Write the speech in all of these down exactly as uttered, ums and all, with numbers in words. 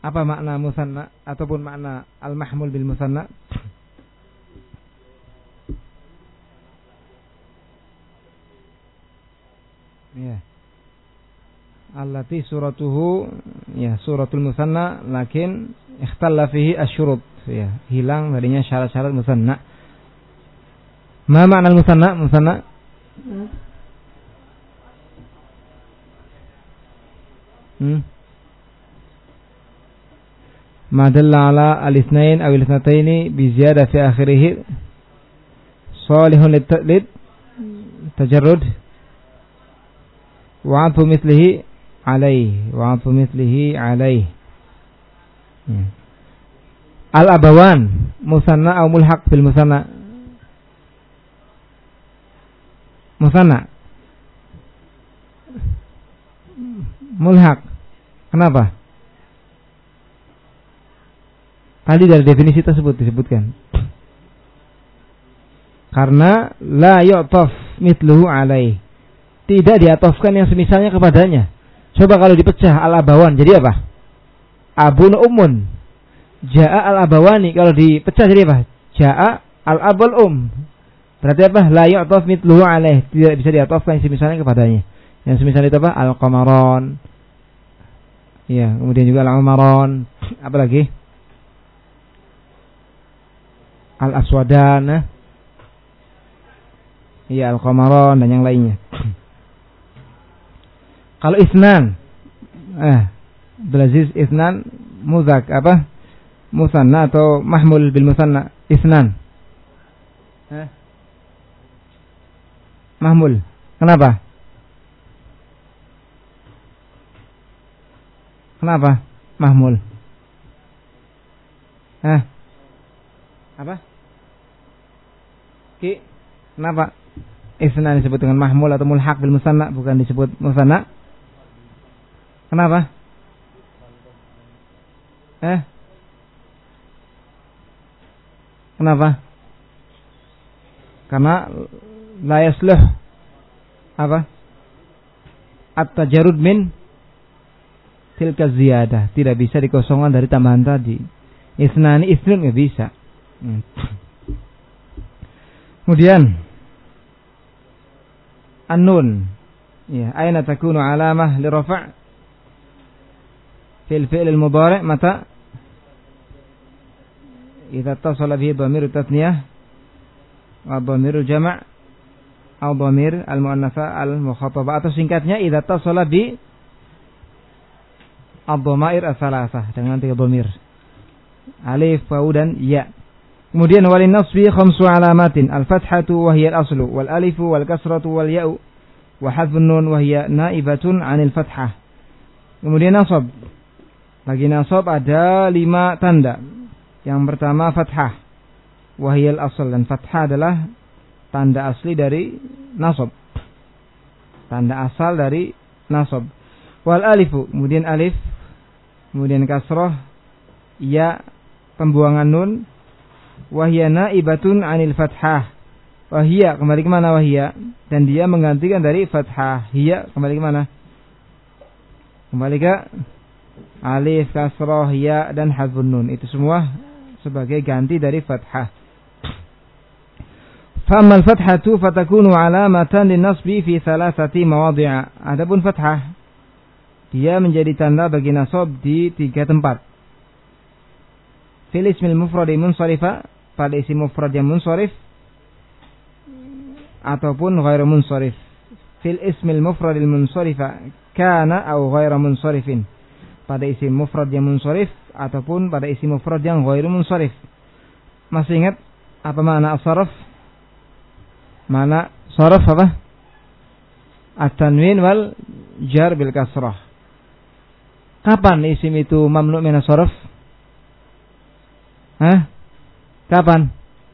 Apa makna musanna ataupun makna al-mahmul bil musanna? Ya. Allati suratuhu ya suratul musanna lakin ikhtalla fihi asy-syurut ya, hilang darinya syarat-syarat musanna. Ma makna al-musanna? Musanna Hmm. Ma dalla ala al-itsnain aw al-itsnataini bi ziyadah fi akhirih salihun lit tajarrud wa 'atfu mithlihi alaihi wa 'atfu mithlihi alaihi. Hmm. Al-abawan musanna aw mulhaq bil musanna? Musanna mulhaq. Kenapa? Tadi dari definisi tersebut disebutkan. Karena la yu'taf mithluhu alaih. Tidak diatofkan yang semisalnya kepadanya. Coba kalau dipecah al-abawan jadi apa? Abun ummun. Ja'a al-abawani kalau dipecah jadi apa? Ja'a al-abul um. Berarti apa? La yu'taf mithluhu alaih. Tidak bisa diatofkan yang semisalnya kepadanya. Yang semisal itu apa? Al-qamaron. Ya, kemudian juga al-umaron. Apa lagi? Al-aswadan. Ya, al-qamaron dan yang lainnya. Kalau isnan, eh, Abdulaziz isnan muzak apa? Musanna atau mahmul bil musanna? Isnan. Eh? Mahmul. Kenapa? Kenapa? Mahmul. Eh? Apa? Ki? Kenapa? Isnan disebut dengan mahmul atau mulhaq bil musanna, bukan disebut musanna? Kenapa? Eh? Kenapa? Karena la yasluh apa? At-tajarrud min tilka ziyadah, tidak bisa dikosongkan dari tambahan tadi. Isnani isnun enggak bisa. Hmm. Kemudian an-nun. Ya, aina takunu alamah li rafa' fil fi'l al-mudhari' mata idza ittasala bihi dhamir tatniyah wa dhamir jama' atau dhamir al-muannatsa al-mukhatabah, atau singkatnya idza ittasala bi ad-dhamair ats-tsalatsah dengan tiga dhamir alif, waw dan ya. Kemudian walin nasbi khamsu alamatin al-fathatu wa hiya al-aslu wal alifu wal kasratu wal ya'u wa hadfun nun wa hiya naibatun 'anil fathah. Kemudian nasab. Bagi nasab ada lima tanda. Yang pertama fathah wa hiya al-asl, dan fathah adalah tanda asli dari nasab. Tanda asal dari nasab. Wal alifu, kemudian alif, kemudian kasrah, ya, pembuangan nun, wahya naibatun 'anil fathah. Wahya kembali ke mana wahya? Dan dia menggantikan dari fathah. Hiya kembali ke mana? Kembali ke alif, kasrah, ya dan hadfun nun. Itu semua sebagai ganti dari fathah. Famal fathatu fatakunu alamatan linnasbi fi thalathati mawadhi'a. Adapun fathah, dia menjadi tanda bagi nasab di tiga tempat. Fil ismil mufradi munsarifa, pada isim mufrad yang munsharif, ataupun ghairu munsharif. Fil ismil mufradil munsarifa kana au ghairu munsharifin, pada isim mufrad yang munsharif ataupun pada isim mufrad yang ghairu munsharif. Masih ingat apa makna as-sarf? Mana sarf apa? At-tanwin wal jar bil kasrah. Kapan isim itu mamnu' min as-sarf? Hah? Kapan?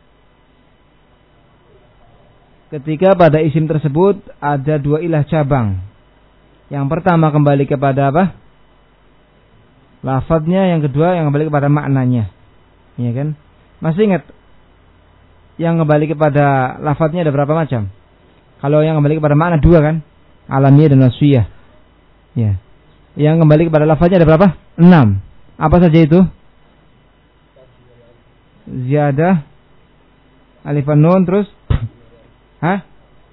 Ketika pada isim tersebut ada dua ilah cabang. Yang pertama kembali kepada apa? Lafadznya, yang kedua yang kembali kepada maknanya. Iya kan? Masih ingat? Yang kembali kepada lafadznya ada berapa macam? Kalau yang kembali kepada makna dua kan? Alamiah dan wasfiyah. Ya. Yang kembali kepada lafadznya ada berapa? Enam. Apa saja itu? Ziyadah, alif nun, terus hah?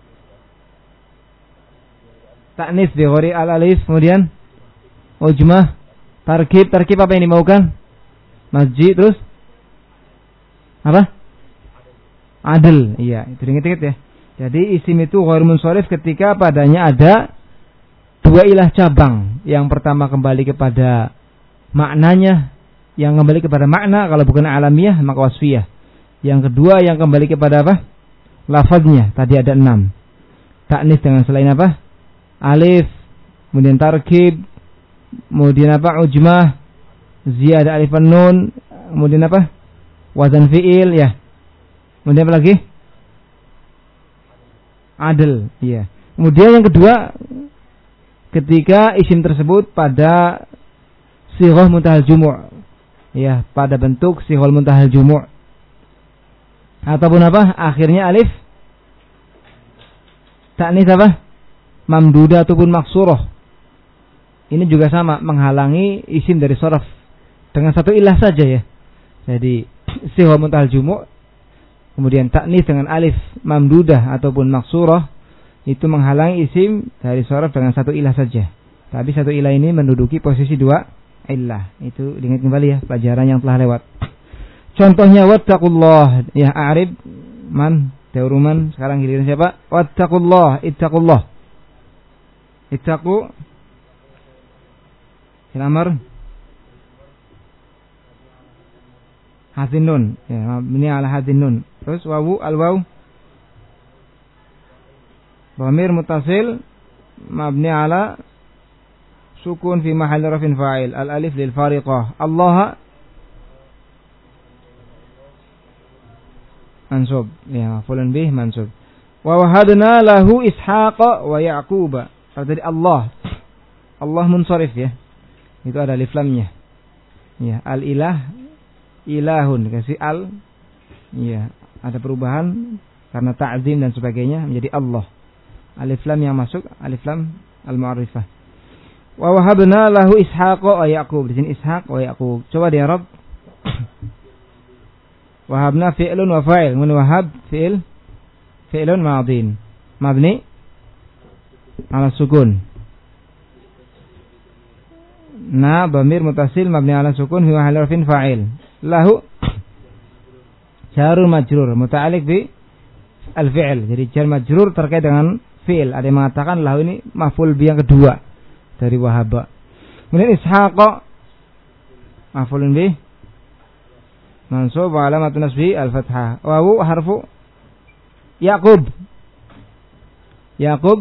Ta'nis bi ghairi al-alif, kemudian ujmah, tarkib, tarkib apa yang dimaukan? Masjid, terus apa? Adil. Iya, itu ingat-ingat ya. Jadi isim itu ghair munsharif ketika padanya ada dua ilah cabang. Yang pertama kembali kepada maknanya, yang kembali kepada makna, kalau bukan alamiah maka wasfiyah. Yang kedua yang kembali kepada apa? Lafaznya. Tadi ada enam. Ta'nis dengan selain apa? Alif, kemudian tarkib, kemudian apa? Ujmah, ziyadah alif nun, kemudian apa? Wazan fi'il ya. Kemudian apa lagi? Adil, iya. Kemudian yang kedua, ketika isim tersebut pada sighah muntahal jumu', ya, pada bentuk sighah muntahal jumu', ataupun apa? Akhirnya alif ta'nis apa? Mamdudah ataupun maksurah. Ini juga sama, menghalangi isim dari sharaf dengan satu ilah saja ya. Jadi sighah muntahal jumu', kemudian ta'nis dengan alif mamdudah ataupun maksurah, itu menghalangi isim dari sharaf dengan satu ilah saja. Tapi satu ilah ini menduduki posisi dua ilah. Itu diingat kembali ya, pelajaran yang telah lewat. Contohnya wattaqullah, ya a'rib man dauruman, sekarang giliran siapa? Wattaqullah, ittaqullah. Ittaqu Amr hadin nun, ya, ini ala hadin nun. Terus wawu al-waw dhamir muttasil mabni ala sukun fi mahalli rafin fa'il, al-alif lil fariqah. Allah mansub, ya, maf'ulun bih mansub. Wa wahadna lahu ishaqa wa yaquba. Tadi Allah, Allah munsharif ya. Itu ada alif lamnya. Ya, al-ilah ilahun, kasih al, ya, ada perubahan karena ta'zim dan sebagainya menjadi Allah. Alif lam yang masuk, alif lam al-mu'arifah. Wa wahabna lahu ishaqa wa yaqub. Di sini ishaq wa yaqub. Coba di Arab. Wahabna fi'lun wa fa'il. Mun wahab fi'il fi'lun madin mabni ala sukun. Na dhamir mutasil mabni ala sukun fi mahalli rafin fa'il. Lahu jarur majrur muta'alliq bi al-fi'l. Jadi jar majrur terkait dengan fi'il. Ada yang mengatakan lahu ini maf'ul bi yang kedua dari wahaba. Kemudian ishaqa maf'ulun bi mansub wa alamatun nasbi al-fathah. Wawu harfu Yaqub. Yaqub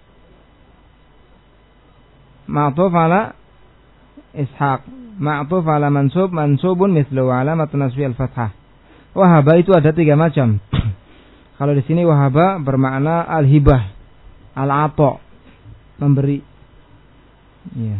ma'tuf ala ishaq, ma'tuf ala mansub, mansubun mithlu alamatun nasbi al-fathah. Wahaba itu ada tiga macam. Kalau di sini wahaba bermakna al-hibah, al-ata, memberi. Ya.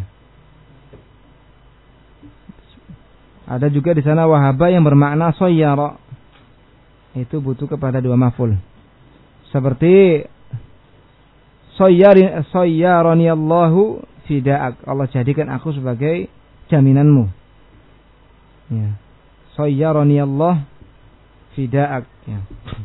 Ada juga di sana wahaba yang bermakna sayyara. Itu butuh kepada dua maf'ul. Seperti sayyari sayyarani Allahu fida'ak. Allah jadikan aku sebagai jaminanmu. Ya. Sayyarani Allah fida'ak. Ya.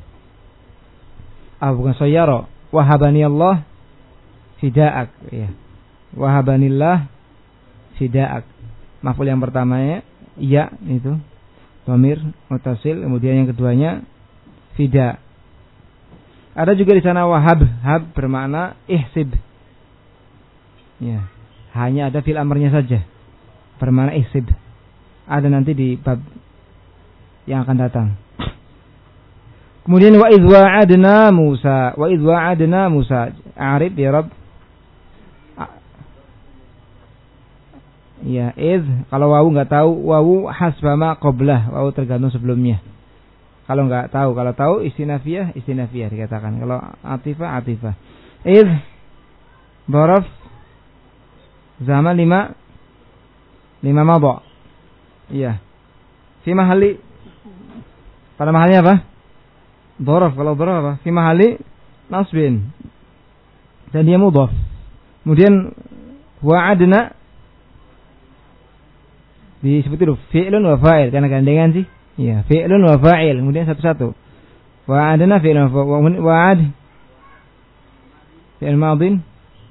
Ah, bukan sayyara. Wahabani Allah fida'ak. Ya. Wahabanillah fida'ak. Maf'ul yang pertamanya ya itu dhamir muttasil, kemudian yang keduanya fida. Ada juga di sana wahab, hab bermakna ihsib. Ya, hanya ada fil amrnya saja bermakna ihsib. Ada nanti di bab yang akan datang. Kemudian wa idh wa'adna Musa, wa idh wa'adna Musa, a'rib ya Rabb. Ya, idh, kalau wawu enggak tahu, wawu hasbama qablah, wawu tergantung sebelumnya. Kalau enggak tahu, kalau tahu istinafiyah, istinafiyah dikatakan. Kalau atifah, atifah. Idh dharaf zaman lima lima mabok. Iya. Fi mahali, pada mahalnya apa? Dharaf, kalau dharaf apa? Fi mahali nasbin. Dan dia mudhaf. Kemudian wa'adna Disebut itu fi'lun wa fa'il karena gandengan sih. Iya, fi'lun wa fa'il, kemudian satu-satu. Wa'adna fi'lun wa wa'ad fi'il madin.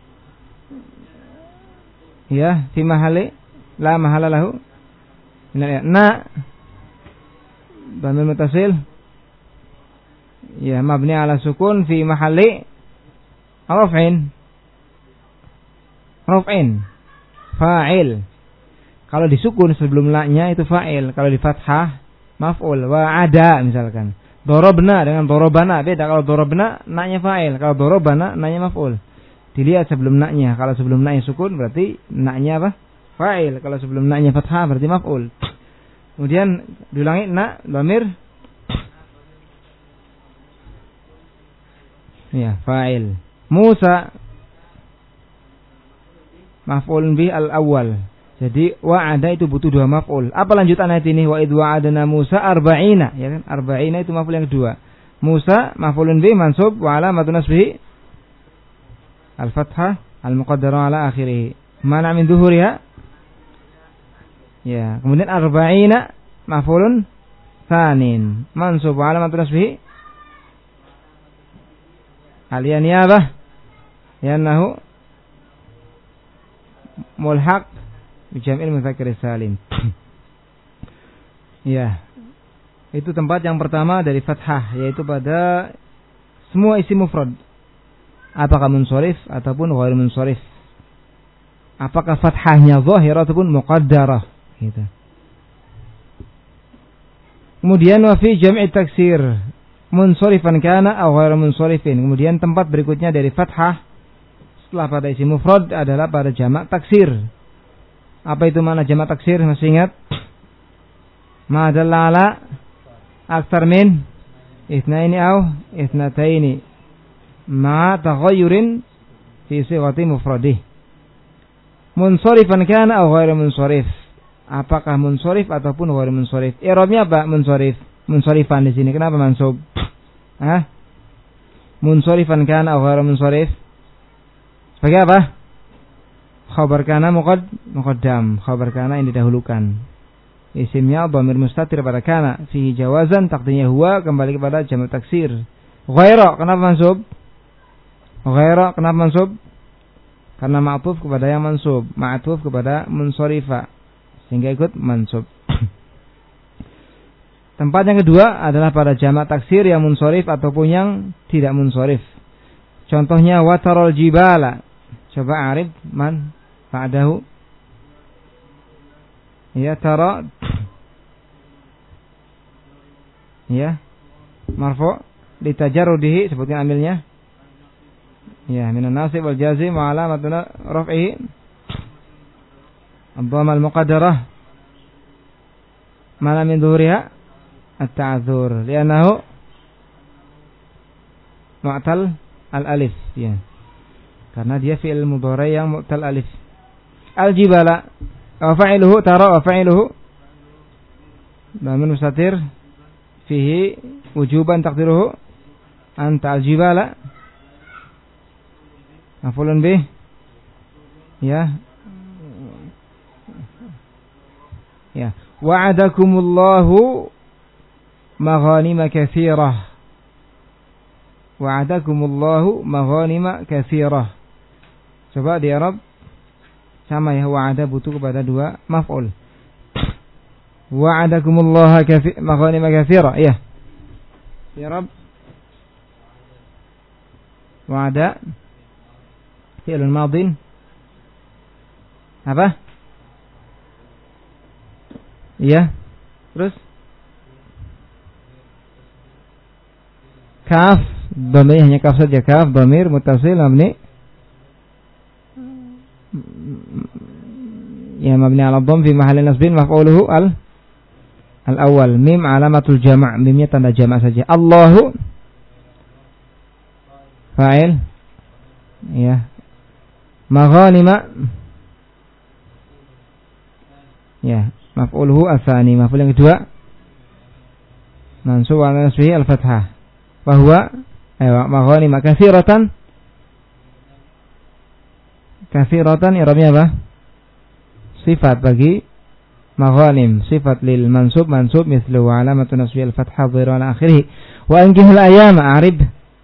Ya, fi mahalli la mahala lahu. Na dhamir muttasil. Ya, mabni ala sukun fi mahalli raf'in. Raf'in. Fa'il. Kalau disukun sebelum la-nya itu fa'il, kalau di fathah maf'ul. Wa'ada misalkan. Dorobna dengan dorobana beda. Kalau dorobna na-nya fa'il, kalau dorobana na-nya maf'ul. Dilihat sebelum na-nya. Kalau sebelum na-nya sukun berarti na-nya apa? Fa'il. Kalau sebelum na-nya fathah berarti maf'ul. Kemudian diulangi na dhamir. Ya, fa'il. Musa maf'ul bi al-awwal. Jadi wa'ada itu butuh dua maf'ul. Apa lanjutan ayat ini? Wa idh wa'adna Musa arba'ina, ya kan? Arba'ina itu maf'ul yang kedua. Musa maf'ulun bi mansub wa alamatun nasbihi al-fathah al-muqaddarah ala akhirih. Mana min dhuhuriha? Ya, kemudian arba'ina maf'ulun tsanin mansub wa alamatun nasbihi al-yaniyabah yannahu mulhaq bijam'il mudzakkar salim. Ya. Itu tempat yang pertama dari fathah, yaitu pada semua isim mufrad. Apakah munsharif ataupun ghair munsharif. Apakah fathahnya zahirah ataupun muqaddarah, gitu. Kemudian wa fi jam'i taksir munsharifan kana aw ghair munsharifin. Kemudian tempat berikutnya dari fathah setelah pada isim mufrad adalah pada jamak taksir. Apa itu makna jamak taksir? Masih ingat? Ma dalla ala aktsar min itsnaini aw itsnataini ma taghayyurin fi sighati mufradih. Munsharifan kana aw ghairu munsharif. Apakah munsharif ataupun ghairu munsharif? I'rabnya apa munsharif? Munsharifan di sini kenapa mansub? Hah? Munsharifan kana aw ghairu munsharif? Sebagai apa? Khabar kana muqad muqaddam, khabar kana yang didahulukan. Isimnya dhamir mustatir pada kana, fihi jawazan taqdirnya huwa kembali kepada jamak taksir. Ghaira kenapa mansub? Ghaira kenapa mansub? Karena ma'tuf kepada yang mansub, ma'tuf kepada munsharifah sehingga ikut mansub. Tempat yang kedua adalah pada jamak taksir yang munsharif ataupun yang tidak munsharif. Contohnya watarol jibala. Coba arif man ba'dahu. Ya tara. Ya. Marfu' litajarrudihi sebutkan amilnya. Ya, minan nasib wal jazim wa alamatuna raf'ihi ad-dhamma al-muqaddarah ma min dhuhuriha at-ta'dzur li'annahu mu'tal al-alif, ya. Karena dia fi'il mudhari yang mu'tal alif. Al-jibala wa fa'iluhu tara wa fa'iluhu dhamir mustatir fihi wujuban taqdiruhu anta al-jibala maf'ulun bih, ya. Ya, wa'adakumullahu maghanima katsirah. Wa'adakumullahu maghanima katsirah. Coba di Arab sama ya, wa'ada butuh kepada dua maf'ul. Wa'adakumullahu maghanima katsirah, ya. Di Arab wa'ada fi'lun madin apa? Iya. Terus kaf, dhamir hanya kaf saja, kaf dhamir muttasil mabni ya mabni ala dhamm fi mahalli nasbin maf'uluhu al al awal. Mim alamatul jama', mimnya tanda jama' saja. Allahu fa'il, ya. Maghanima, ya, maf'uluhu asani, maf'ul yang kedua mansub wa nasbihi al-fathah. Wa huwa aywa maghanima katsiratan. Katsiratan i'rabnya apa? Sifat bagi maghanim sifat lil mansub mansub mithlu wa alamatu nasbi al-fathah dhahira ala akhirih wa ankihul ayyama a'rib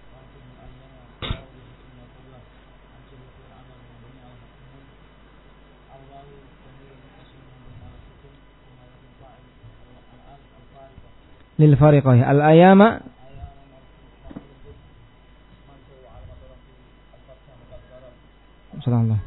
lil fariqah al-ayyama sallallahu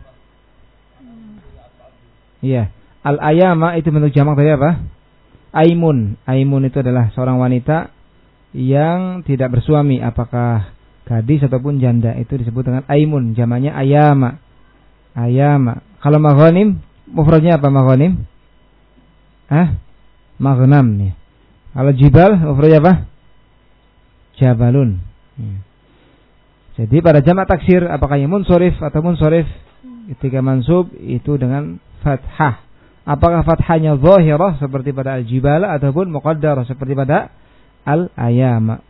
iya. Al-ayama itu bentuk jamak dari apa? Aimun. Aimun itu adalah seorang wanita yang tidak bersuami, apakah gadis ataupun janda, itu disebut dengan aimun. Jamaknya ayama. Ayama. Kalau maghanim, mufradnya apa maghanim? Hah? Maghnam ya. Kalau jibal, mufradnya apa? Jabalun. Ya. Jadi pada jamak taksir, apakah yang munsorif atau munsorif, ketika mansub itu dengan fathah. Apakah fathahnya zahirah seperti pada al-jibala ataupun muqaddarah seperti pada al-ayama.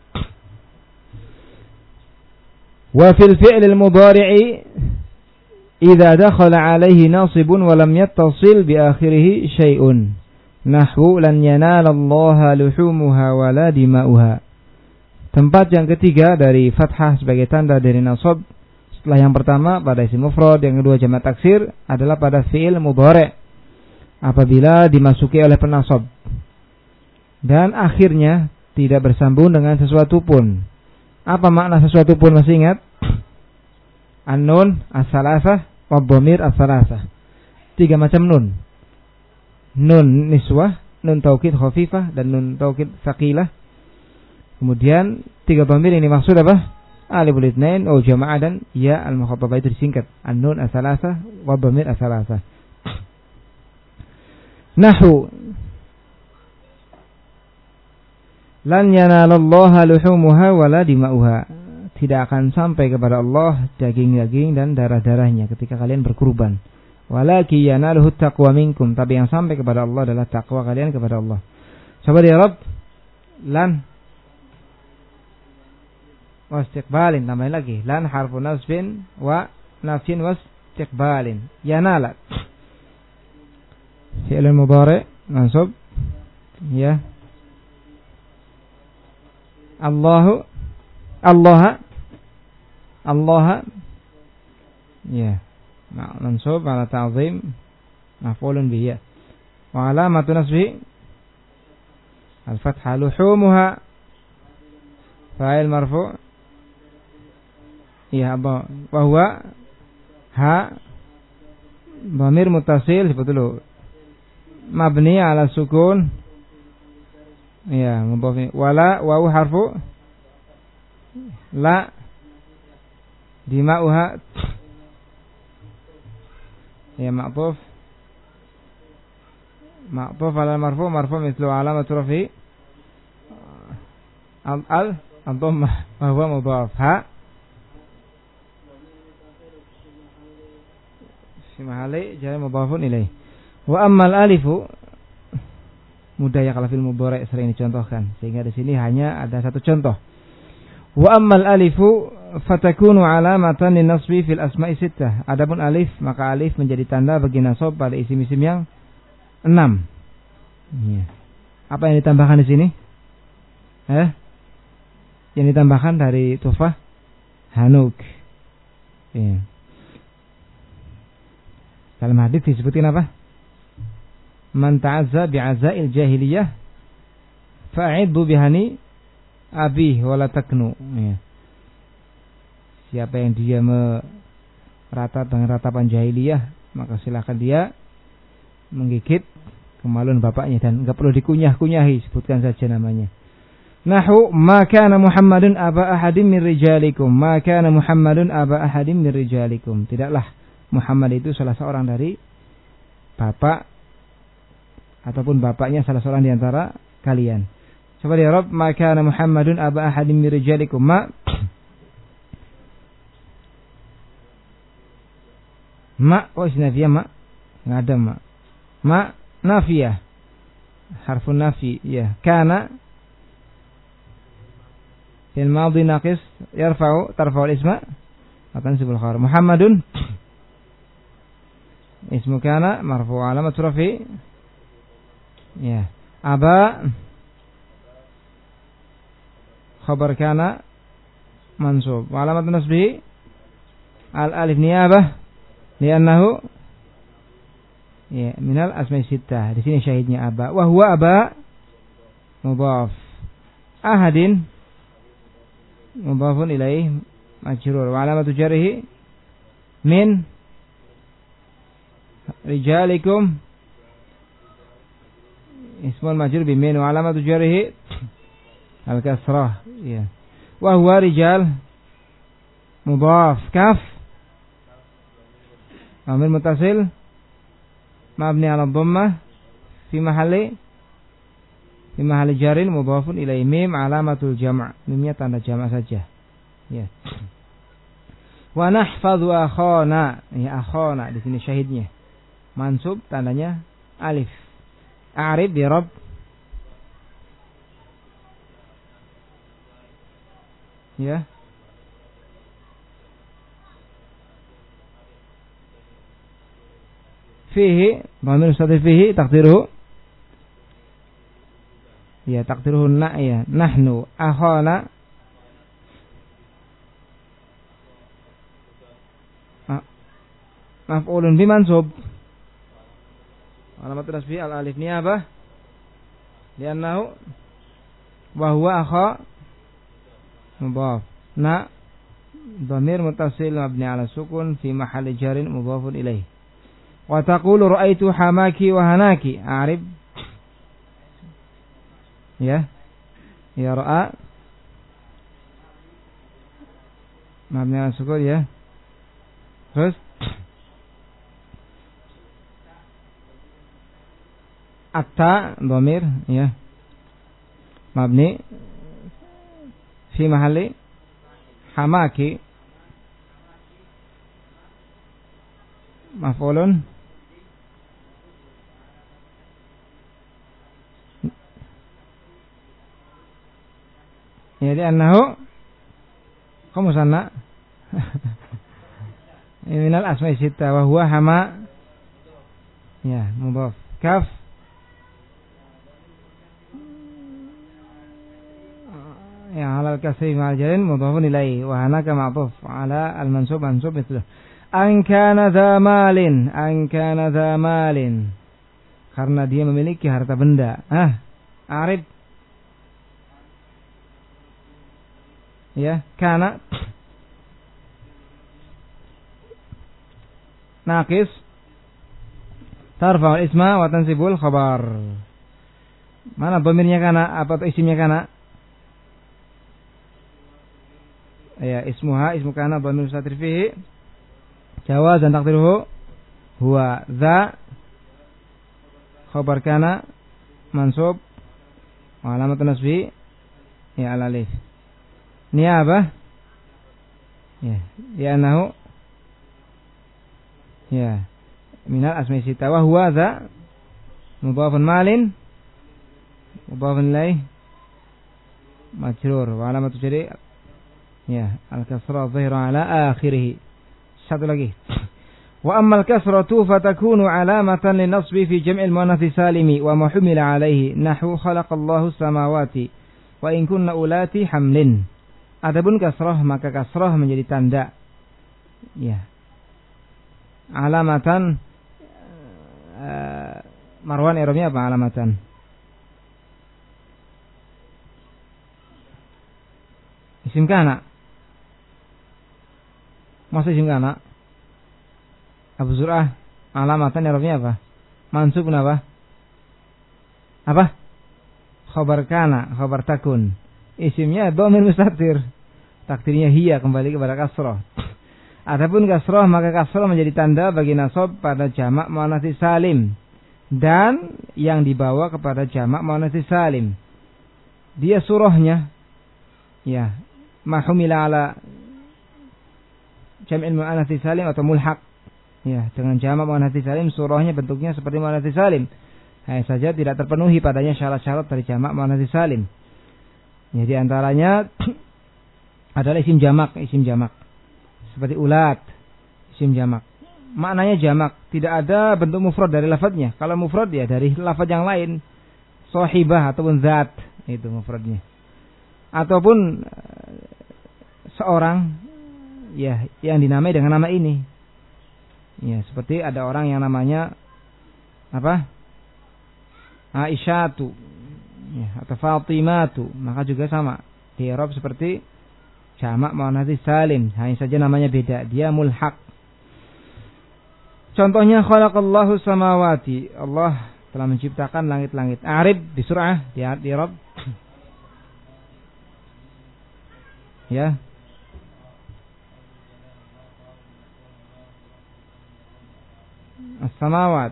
Wa fil fi'l al-mudhari'i idza dakhala 'alayhi nasibun wa lam yattasil bi akhirih syai'un nahwu lan yanala Allah luhumuha wa la dima'uha. Tempat yang ketiga dari fathah sebagai tanda dari nasab setelah yang pertama pada isim mufrad, yang kedua jamak taksir adalah pada fi'il mudhari' apabila dimasuki oleh penasab dan akhirnya tidak bersambung dengan sesuatu pun. Apa makna sesuatu pun, masih ingat? An-nun as-salasah wa dhamir as-salasah. Tiga macam nun. Nun niswah, nun taukid khafifah dan nun taukid tsaqilah. Kemudian tiga dhamir ini maksud apa? Aliful itsnain atau jamaah dan ya al-mukhatabah itu disingkat. An-nun as-salasah wa dhamir as-salasah. Nahu lan yanalallaha luhumuha wala dima'uha. Tidak akan sampai kepada Allah daging-daging dan darah-darahnya ketika kalian berkurban. Walaki yanaluhu taqwa minkum, tapi yang sampai kepada Allah adalah takwa kalian kepada Allah. Coba di Arab lan wastiqbalin, tambahin lagi lan harfu nasbin wa nafsin wastiqbalin. Yanala fi'il mudhari' mansub ya. Allahu Allah Allah ya mansub ala ta'zim maf'ulun bihi wa alamatu nasbi al-fathah luhumuha fa'il marfu' ya wa huwa ha dhamir muttasil seperti dulu mabni ala sukun ya mudhaf wala wa harfu la dima'uha ya ma'tuf ma'tuf ala marfu marfu mithlu alamat rafi al al ad-dhammah wa huwa mudhaf ha fi mahalli jar mudhafun ilaih. Wa ammal alifu mudah ya kalau fil mudhari' sering dicontohkan, sehingga di sini hanya ada satu contoh. Wa ammal alifu fatakunu alamatan linasbi fil asma'i sittah. Adapun alif, maka alif menjadi tanda bagi nasab pada isim-isim yang enam. Ya. Apa yang ditambahkan di sini? Eh? Yang ditambahkan dari Tufah Hanuk. Ya. Dalam hadis disebutin apa? Man ta'azza bi'azail jahiliyah fa'idhu bihani abi wala taknu ya. Siapa yang dia meratap dengan ratapan jahiliyah, maka silakan dia menggigit kemaluan bapaknya dan enggak perlu dikunyah-kunyahi, sebutkan saja namanya. Nahu ma kana Muhammadun aba ahadin min rijalikum, ma kana Muhammadun aba ahadin min rijalikum. Tidaklah Muhammad itu salah seorang dari bapak ataupun bapaknya salah seorang di antara kalian. Coba di Arab, ma kana Muhammadun aba ahadin min rijalikum. Ma ma oh isnafiyah ma enggak ada ma. Ma nafiyah. Harfun nafi ya. Kana fil madhi naqis yarfa'u tarfa'u al-isma akan sibul khabar. Muhammadun ismu kana marfu' alamat rafi Ya. Aba khabar kana mansub. Wa alamat nasbihi al alif niyabah li'annahu ya minal asma'i sittah. Di sini syahidnya aba. Wa huwa aba mudhaf. Ahadin mudhafun ilaih majrur. Wa alamatu jarhi min rijalikum ismul majrur bi min wa alamatu jarhi al kasrah. Ya. Wa huwa rijal mudhaf kaf amir muttasil mabni ala dhammah fi mahalli fi mahalli jarin mudhafun ilaihi mim alamatul jama'. Mimnya tanda jama' saja. Ya. Wa nahfadhu akhana. Ya akhana di sini syahidnya. Mansub tandanya alif. A'rib bi rabb ya. Fihi dhamir mustatir fihi taqdiruhu ya taqdiruhu na ya nahnu akhana maf'ulun bi mansub. Alamat nasbi al alif niyabah li'annahu wa huwa akha mudhaf. Na dhamir muttasil mabni ala sukun fi mahalli jarin mudhafun ilaih. Wa taqulu ra'aitu hamaki wa hanaki. A'rib ya ya ra'a mabni ala sukun ya. Terus atta dhamir ya mabni fi mahalli hamaki maf'ulun ya di annahu kamu sana minal asma'i sittah wa huwa hama ya mudhaf kaf ya halal kasri ma'al jarin mudhafun ilaihi wa hanaka ma'tuf ala al mansub mansub mithluh. An kana dha malin an kana dha malin karena dia memiliki harta benda. Ah arif ya kana naqis tarfa'ul isma wa tansibul khabar. Mana dhamirnya kana apa atau isimnya kana? Ya ismuha ismu kana dhamir mustatir fihi jawaz dan taqdiruhu huwa dza khabar kana mansub wa alamat nasbi ya al alif niyabah ya ya annahu ya minal asma'i sittah wa huwa dza mudhafun malin mudhafun ilaih majrur wa alamat jadi ya al-kasrah dhahira ala akhirih. Satu lagi. Wa amma al-kasratu fatakunu alamatan lin-nasbi fi jam'il muannats salimi wa ma humila alayhi nahwu khalaqallahu samawati wa in kunna ulati hamlin. Adapun kasrah maka kasrah menjadi tanda ya alamatan uh, Marwan i'rabnya apa alamatan? Isim kana. Masih isim kana. Abu Zur'ah alamatan i'rabnya apa? Mansub kenapa? Apa? Khabar kana, khabar takun. Isimnya dhamir mustatir. Takdirnya hiya kembali kepada kasrah. Adapun kasrah maka kasrah menjadi tanda bagi nasab pada jamak muannats salim dan yang dibawa kepada jamak muannats salim. Dia surahnya ya mahumila ala jam'il muannats salim atau mulhaq. Ya, dengan jamak muannats salim surahnya bentuknya seperti muannats salim. Hanya saja tidak terpenuhi padanya syarat-syarat dari jamak muannats salim. Ya, di antaranya adalah isim jamak, isim jamak. Seperti ulat, isim jamak. Maknanya jamak, tidak ada bentuk mufrad dari lafadznya. Kalau mufrad ya dari lafadz yang lain. Sohibah ataupun zat, itu mufradnya. Ataupun seorang ya yang dinamai dengan nama ini. Ya, seperti ada orang yang namanya apa? Aisyatu, ya, atau Fatimatu, maka juga sama. Di Arab seperti jamak muannats salim, hanya saja namanya beda. Dia mulhaq. Contohnya khalaqallahu samawati. Allah telah menciptakan langit-langit. Arib di surah di Arab. Ya. As-samawat.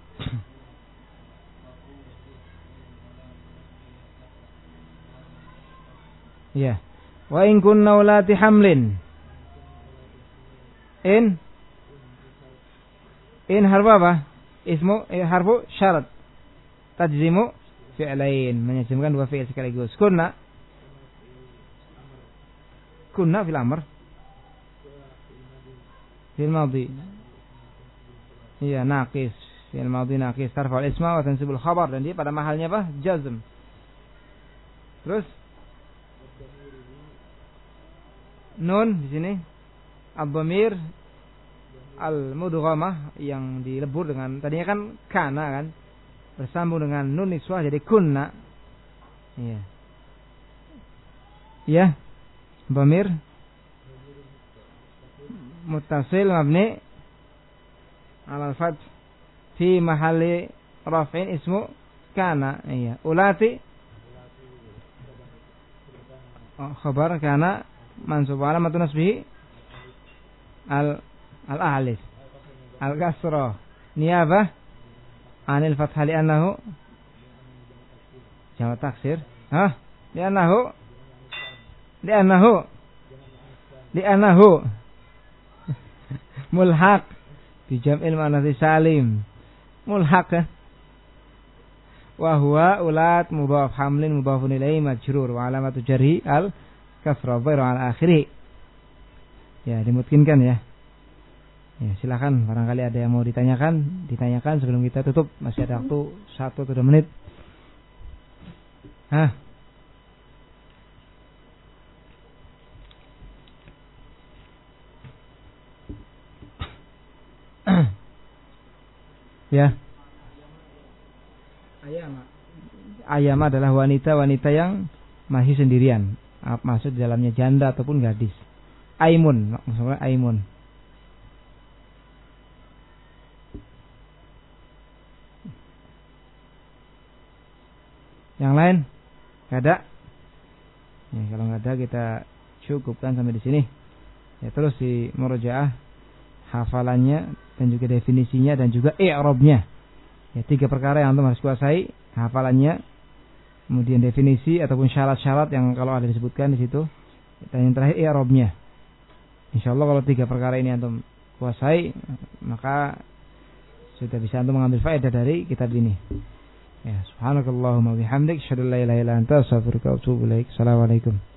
Ya. Wa in kunna ulati hamlin. In in harfu apa? Ismu eh, harfu syarat. Tajzimu fi'lain, menjazmkan dua fi'il sekaligus. Kunna kunna fil amr. Fil madhi. Iya, naqis. Fil madhi naqis, tarfa'ul isma wa tansibul khabar, dan dia pada mahalnya apa? Jazm. Terus nun di sini ad-dhamir al-mudghamah yang dilebur dengan tadinya kan kana kan, bersambung dengan nun niswah jadi kunna. Iya. Ya. Dhamir muttasil mabni ala al-fath fi mahalli raf'in ismu kana. Iya. Ulati oh, khabar kana mansub alamatun nasbihi al al-ahlis al-kasrah niyabah anil fathah li'annahu jamak taksir. Hah? Li'annahu li'annahu li'annahu mulhaq bi jam'il muannats salim. Mulhaq kan? Wa huwa ulat mudhaf hamlin mudhafun ilaihi majrur wa alamatu jarhi al kasrah dhairu al akhiri. Ya, dimungkinkan ya. Ya, silakan barangkali ada yang mau ditanyakan, ditanyakan sebelum kita tutup. Masih ada waktu satu atau dua menit. Hah? Ya. Ayama. Ayama adalah wanita-wanita yang masih sendirian. Maksud di dalamnya janda ataupun gadis. Aimun, maksudnya aimun. Yang lain? Gak ada? Ya, kalau nggak ada kita cukupkan sampai di sini. Ya, terus di murojaah hafalannya dan juga definisinya dan juga i'rabnya. Ya, tiga perkara yang antum harus kuasai, hafalannya, kemudian definisi ataupun syarat-syarat yang kalau ada disebutkan di situ, dan yang terakhir i'rabnya. Insyaallah kalau tiga perkara ini antum kuasai, maka sudah bisa antum mengambil faedah dari kitab ini. Ya, subhanakallahumma bihamdik, asyhadu an la ilaha illa anta, astaghfiruka wa atubu ilaik. Assalamualaikum.